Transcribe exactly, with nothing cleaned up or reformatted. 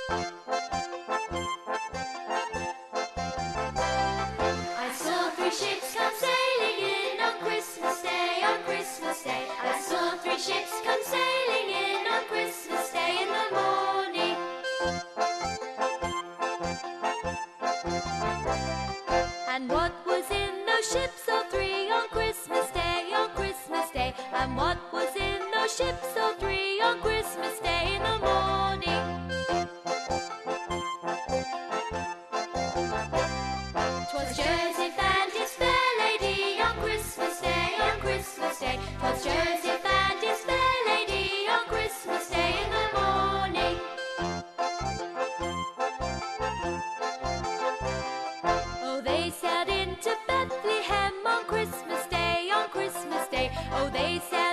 I saw three ships come sailing in on Christmas Day, on Christmas Day. I saw three ships come sailing in on Christmas Day in the morning. And what was in those ships, all three, on Christmas Day, on Christmas Day? And what was in those ships, all three, on Christmas Day in the morning? 'Twas Joseph and his fair lady on Christmas Day, on Christmas Day. 'Twas Joseph and his fair lady on Christmas Day in the morning. Oh, they sailed into Bethlehem on Christmas Day, on Christmas Day. Oh, they sailed